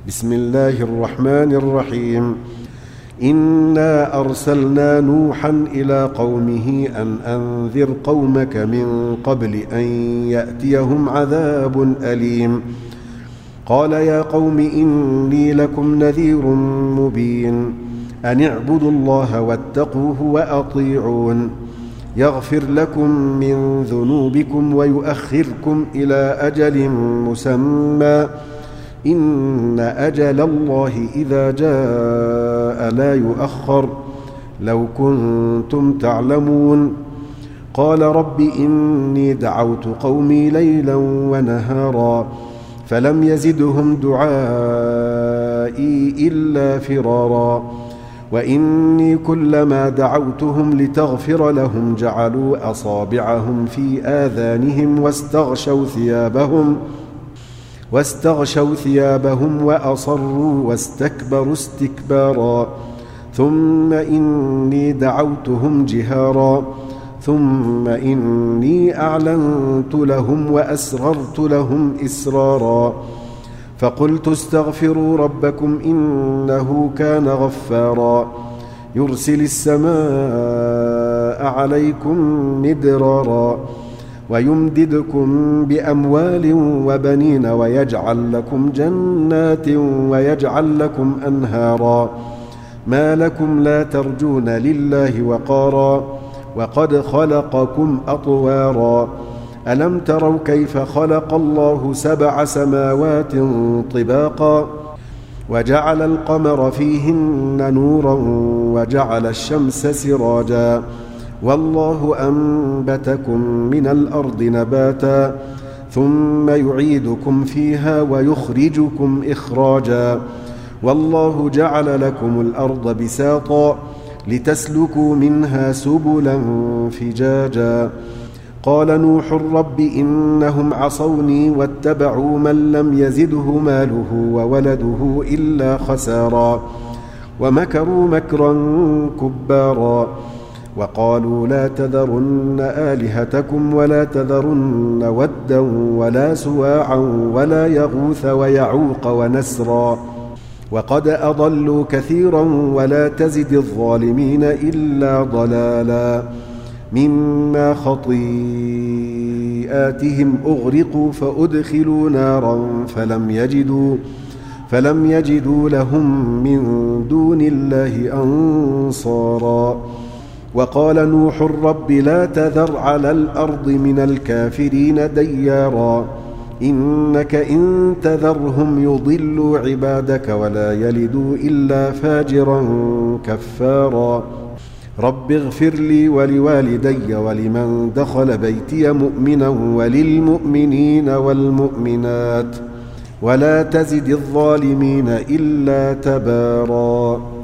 بسم الله الرحمن الرحيم. إنا أرسلنا نوحا إلى قومه أن أنذر قومك من قبل أن يأتيهم عذاب أليم. قال يا قوم إني لكم نذير مبين أن اعبدوا الله واتقوه وأطيعون يغفر لكم من ذنوبكم ويؤخركم إلى أجل مسمى إن أجل الله إذا جاء لا يؤخر لو كنتم تعلمون. قال رب إني دعوت قومي ليلا ونهارا فلم يزدهم دعائي إلا فرارا وإني كلما دعوتهم لتغفر لهم جعلوا أصابعهم في آذانهم واستغشوا ثيابهم وأصروا واستكبروا استكبارا ثم إني دعوتهم جهارا ثم إني أعلنت لهم وأسررت لهم إسرارا فقلت استغفروا ربكم إنه كان غفارا يرسل السماء عليكم مدرارا ويمددكم بأموال وبنين ويجعل لكم جنات ويجعل لكم أنهارا ما لكم لا ترجون لله وقارا وقد خلقكم أطوارا ألم تروا كيف خلق الله 7 سماوات طباقا وجعل القمر فيهن نورا وجعل الشمس سراجا والله أنبتكم من الأرض نباتا ثم يعيدكم فيها ويخرجكم إخراجا والله جعل لكم الأرض بساطا لتسلكوا منها سبلا فجاجا. قال نوح رب إنهم عصوني واتبعوا من لم يزده ماله وولده إلا خسارا ومكروا مكرا كبارا وقالوا لا تذرن آلهتكم ولا تذرن ودا ولا سواعا ولا يغوث ويعوق ونسرا وقد أضلوا كثيرا ولا تزد الظالمين إلا ضلالا مما خطيئاتهم أغرقوا فأدخلوا نارا فلم يجدوا لهم من دون الله أنصارا. وقال نوح رب لا تذر على الأرض من الكافرين ديارا إنك إن تذرهم يضلوا عبادك ولا يلدوا إلا فاجرا كفارا. رب اغفر لي ولوالدي ولمن دخل بيتي مؤمنا وللمؤمنين والمؤمنات ولا تزد الظالمين إلا تبارا.